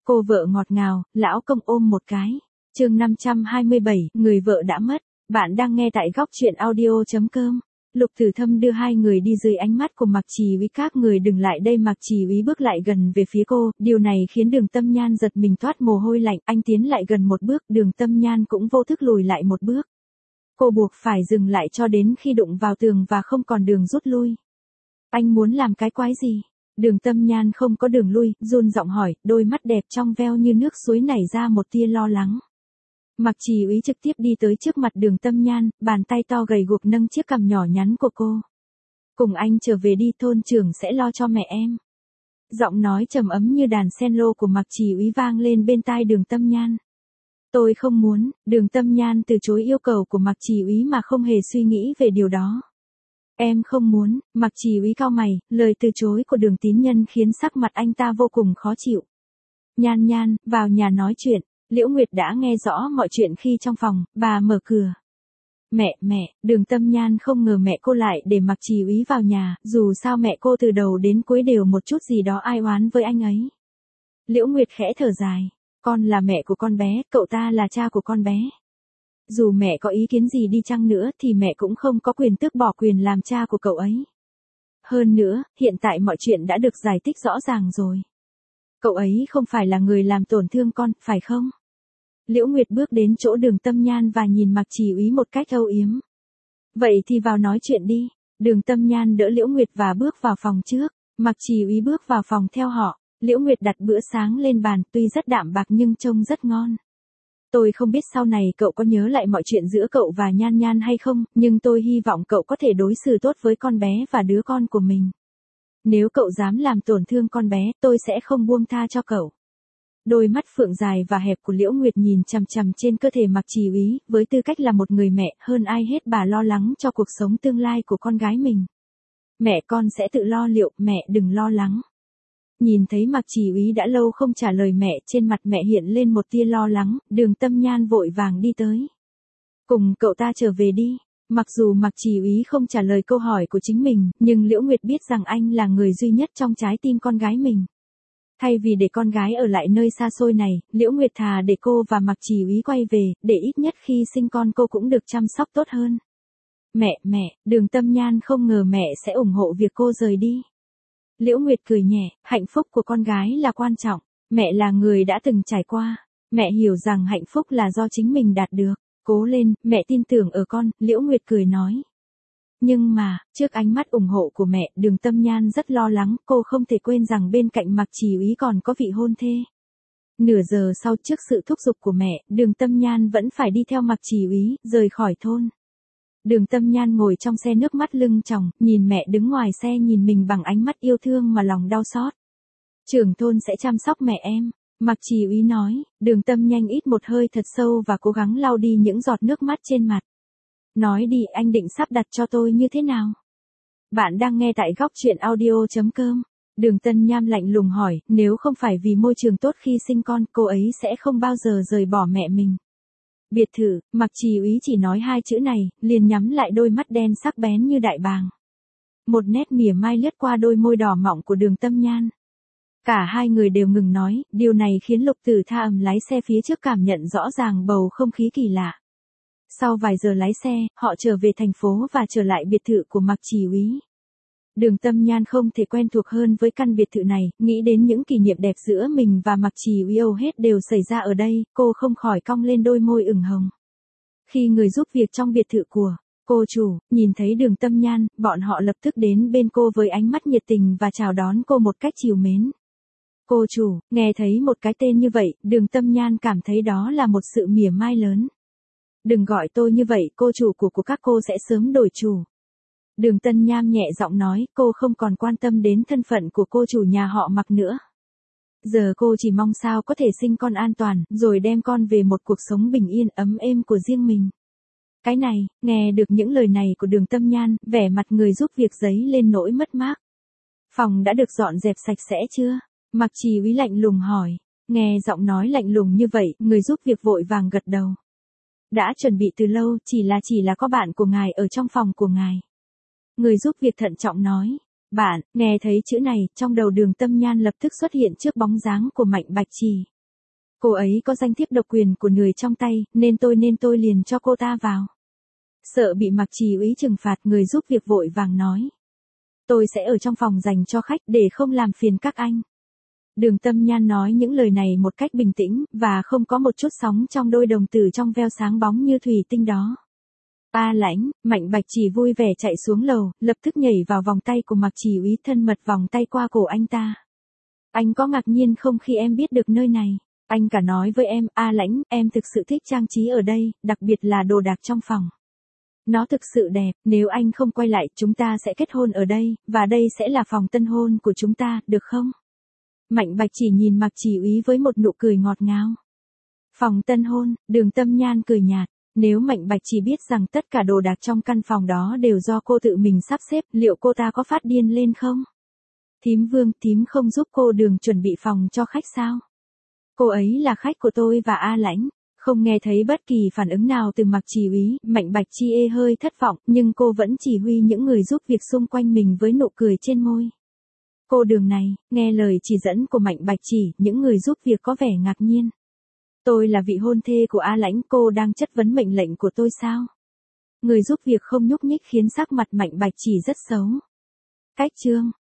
Cô vợ ngọt ngào, lão công ôm một cái. Chương 527, người vợ đã mất. Bạn đang nghe tại góc truyện audio.com. Lục Tử Thâm đưa hai người đi dưới ánh mắt của Mạc Chỉ Úy. Các người đừng lại đây. Mạc Chỉ Úy bước lại gần về phía cô, điều này khiến Đường Tâm Nhan giật mình toát mồ hôi lạnh. Anh tiến lại gần một bước, Đường Tâm Nhan cũng vô thức lùi lại một bước. Cô buộc phải dừng lại cho đến khi đụng vào tường và không còn đường rút lui. Anh muốn làm cái quái gì? Đường Tâm Nhan không có đường lui, run giọng hỏi, đôi mắt đẹp trong veo như nước suối nảy ra một tia lo lắng. Mạc Chỉ Úy trực tiếp đi tới trước mặt Đường Tâm Nhan, bàn tay to gầy guộc nâng chiếc cằm nhỏ nhắn của cô. Cùng anh trở về đi, thôn trưởng sẽ lo cho mẹ em. Giọng nói trầm ấm như đàn cello của Mạc Chỉ Úy vang lên bên tai Đường Tâm Nhan. Tôi không muốn. Đường Tâm Nhan từ chối yêu cầu của Mạc Chỉ Úy mà không hề suy nghĩ về điều đó. Em không muốn. Mạc Chỉ Úy cau mày, lời từ chối của Đường Tín Nhân khiến sắc mặt anh ta vô cùng khó chịu. Nhan Nhan, vào nhà nói chuyện. Liễu Nguyệt đã nghe rõ mọi chuyện khi trong phòng, bà mở cửa. Mẹ, Đường Tâm Nhan không ngờ mẹ cô lại để Mạc Chỉ Úy vào nhà, dù sao mẹ cô từ đầu đến cuối đều một chút gì đó ai oán với anh ấy. Liễu Nguyệt khẽ thở dài, con là mẹ của con bé, cậu ta là cha của con bé. Dù mẹ có ý kiến gì đi chăng nữa thì mẹ cũng không có quyền tước bỏ quyền làm cha của cậu ấy. Hơn nữa, hiện tại mọi chuyện đã được giải thích rõ ràng rồi. Cậu ấy không phải là người làm tổn thương con, phải không? Liễu Nguyệt bước đến chỗ Đường Tâm Nhan và nhìn Mạc Chỉ Úy một cách âu yếm. Vậy thì vào nói chuyện đi. Đường Tâm Nhan đỡ Liễu Nguyệt và bước vào phòng trước. Mạc Chỉ Úy bước vào phòng theo họ. Liễu Nguyệt đặt bữa sáng lên bàn, tuy rất đạm bạc nhưng trông rất ngon. Tôi không biết sau này cậu có nhớ lại mọi chuyện giữa cậu và Nhan Nhan hay không, nhưng tôi hy vọng cậu có thể đối xử tốt với con bé và đứa con của mình. Nếu cậu dám làm tổn thương con bé, tôi sẽ không buông tha cho cậu. Đôi mắt phượng dài và hẹp của Liễu Nguyệt nhìn chằm chằm trên cơ thể Mạc Chỉ Úy, với tư cách là một người mẹ, hơn ai hết bà lo lắng cho cuộc sống tương lai của con gái mình. Mẹ con sẽ tự lo liệu, mẹ đừng lo lắng. Nhìn thấy Mạc Chỉ Úy đã lâu không trả lời mẹ, trên mặt mẹ hiện lên một tia lo lắng, Đường Tâm Nhan vội vàng đi tới. Cùng cậu ta trở về đi. Mặc dù Mạc Chỉ Úy không trả lời câu hỏi của chính mình, nhưng Liễu Nguyệt biết rằng anh là người duy nhất trong trái tim con gái mình. Thay vì để con gái ở lại nơi xa xôi này, Liễu Nguyệt thà để cô và Mạc Chỉ Úy quay về, để ít nhất khi sinh con cô cũng được chăm sóc tốt hơn. Mẹ, Đường Tâm Nhan không ngờ mẹ sẽ ủng hộ việc cô rời đi. Liễu Nguyệt cười nhẹ, hạnh phúc của con gái là quan trọng, mẹ là người đã từng trải qua, mẹ hiểu rằng hạnh phúc là do chính mình đạt được, cố lên, mẹ tin tưởng ở con, Liễu Nguyệt cười nói. Nhưng mà, trước ánh mắt ủng hộ của mẹ, Đường Tâm Nhan rất lo lắng, cô không thể quên rằng bên cạnh Mạc Chỉ Úy còn có vị hôn thê. Nửa giờ sau, trước sự thúc giục của mẹ, Đường Tâm Nhan vẫn phải đi theo Mạc Chỉ Úy, rời khỏi thôn. Đường Tâm Nhan ngồi trong xe nước mắt lưng tròng, nhìn mẹ đứng ngoài xe nhìn mình bằng ánh mắt yêu thương mà lòng đau xót. Trưởng thôn sẽ chăm sóc mẹ em, Mạc Chỉ Úy nói. Đường Tâm Nhan hít một hơi thật sâu và cố gắng lau đi những giọt nước mắt trên mặt. Nói đi, anh định sắp đặt cho tôi như thế nào? Bạn đang nghe tại góc truyện audio.com. Đường Tâm Nhan lạnh lùng hỏi, nếu không phải vì môi trường tốt khi sinh con, cô ấy sẽ không bao giờ rời bỏ mẹ mình. Biệt thự. Mạc Chỉ Úy chỉ nói hai chữ này, liền nhắm lại đôi mắt đen sắc bén như đại bàng. Một nét mỉa mai lướt qua đôi môi đỏ mọng của Đường Tâm Nhan. Cả hai người đều ngừng nói, điều này khiến Lục Tử Tha lái xe phía trước cảm nhận rõ ràng bầu không khí kỳ lạ. Sau vài giờ lái xe, họ trở về thành phố và trở lại biệt thự của Mạc Chỉ Úy. Đường Tâm Nhan không thể quen thuộc hơn với căn biệt thự này, nghĩ đến những kỷ niệm đẹp giữa mình và Mạc Chỉ Úy hầu hết đều xảy ra ở đây, cô không khỏi cong lên đôi môi ửng hồng. Khi người giúp việc trong biệt thự của cô chủ nhìn thấy Đường Tâm Nhan, bọn họ lập tức đến bên cô với ánh mắt nhiệt tình và chào đón cô một cách trìu mến. Cô chủ, nghe thấy một cái tên như vậy, Đường Tâm Nhan cảm thấy đó là một sự mỉa mai lớn. Đừng gọi tôi như vậy, cô chủ của các cô sẽ sớm đổi chủ. Đường Tâm Nhan nhẹ giọng nói, cô không còn quan tâm đến thân phận của cô chủ nhà họ Mạc nữa. Giờ cô chỉ mong sao có thể sinh con an toàn, rồi đem con về một cuộc sống bình yên ấm êm của riêng mình. Cái này, nghe được những lời này của Đường Tâm Nhan, vẻ mặt người giúp việc dấy lên nỗi mất mát. Phòng đã được dọn dẹp sạch sẽ chưa? Mạc Chỉ Úy lạnh lùng hỏi. Nghe giọng nói lạnh lùng như vậy, người giúp việc vội vàng gật đầu. Đã chuẩn bị từ lâu, chỉ là có bạn của ngài ở trong phòng của ngài. Người giúp việc thận trọng nói. Bạn, nghe thấy chữ này, trong đầu Đường Tâm Nhan lập tức xuất hiện trước bóng dáng của Mạnh Bạch Trì. Cô ấy có danh thiếp độc quyền của người trong tay, nên tôi liền cho cô ta vào. Sợ bị Mạc Trì úy trừng phạt, người giúp việc vội vàng nói. Tôi sẽ ở trong phòng dành cho khách để không làm phiền các anh. Đường Tâm Nhan nói những lời này một cách bình tĩnh, và không có một chút sóng trong đôi đồng tử trong veo sáng bóng như thủy tinh đó. A Lãnh, Mạnh Bạch Chỉ vui vẻ chạy xuống lầu, lập tức nhảy vào vòng tay của Mạc Chỉ úy, thân mật vòng tay qua cổ anh ta. Anh có ngạc nhiên không khi em biết được nơi này? Anh cả nói với em, A Lãnh, em thực sự thích trang trí ở đây, đặc biệt là đồ đạc trong phòng. Nó thực sự đẹp, nếu anh không quay lại, chúng ta sẽ kết hôn ở đây, và đây sẽ là phòng tân hôn của chúng ta, được không? Mạnh Bạch Chỉ nhìn Mạc Chỉ úy với một nụ cười ngọt ngào. Phòng tân hôn, Đường Tâm Nhan cười nhạt. Nếu Mạnh Bạch Chỉ biết rằng tất cả đồ đạc trong căn phòng đó đều do cô tự mình sắp xếp, liệu cô ta có phát điên lên không? Thím Vương, thím không giúp cô Đường chuẩn bị phòng cho khách sao? Cô ấy là khách của tôi và A Lãnh. Không nghe thấy bất kỳ phản ứng nào từ Mạc Chỉ úy, Mạnh Bạch Chi hơi thất vọng, nhưng cô vẫn chỉ huy những người giúp việc xung quanh mình với nụ cười trên môi. Cô Đường này, nghe lời chỉ dẫn của Mạnh Bạch Chỉ, những người giúp việc có vẻ ngạc nhiên. Tôi là vị hôn thê của A Lãnh, cô đang chất vấn mệnh lệnh của tôi sao? Người giúp việc không nhúc nhích khiến sắc mặt Mạnh Bạch Chỉ rất xấu. Cách chương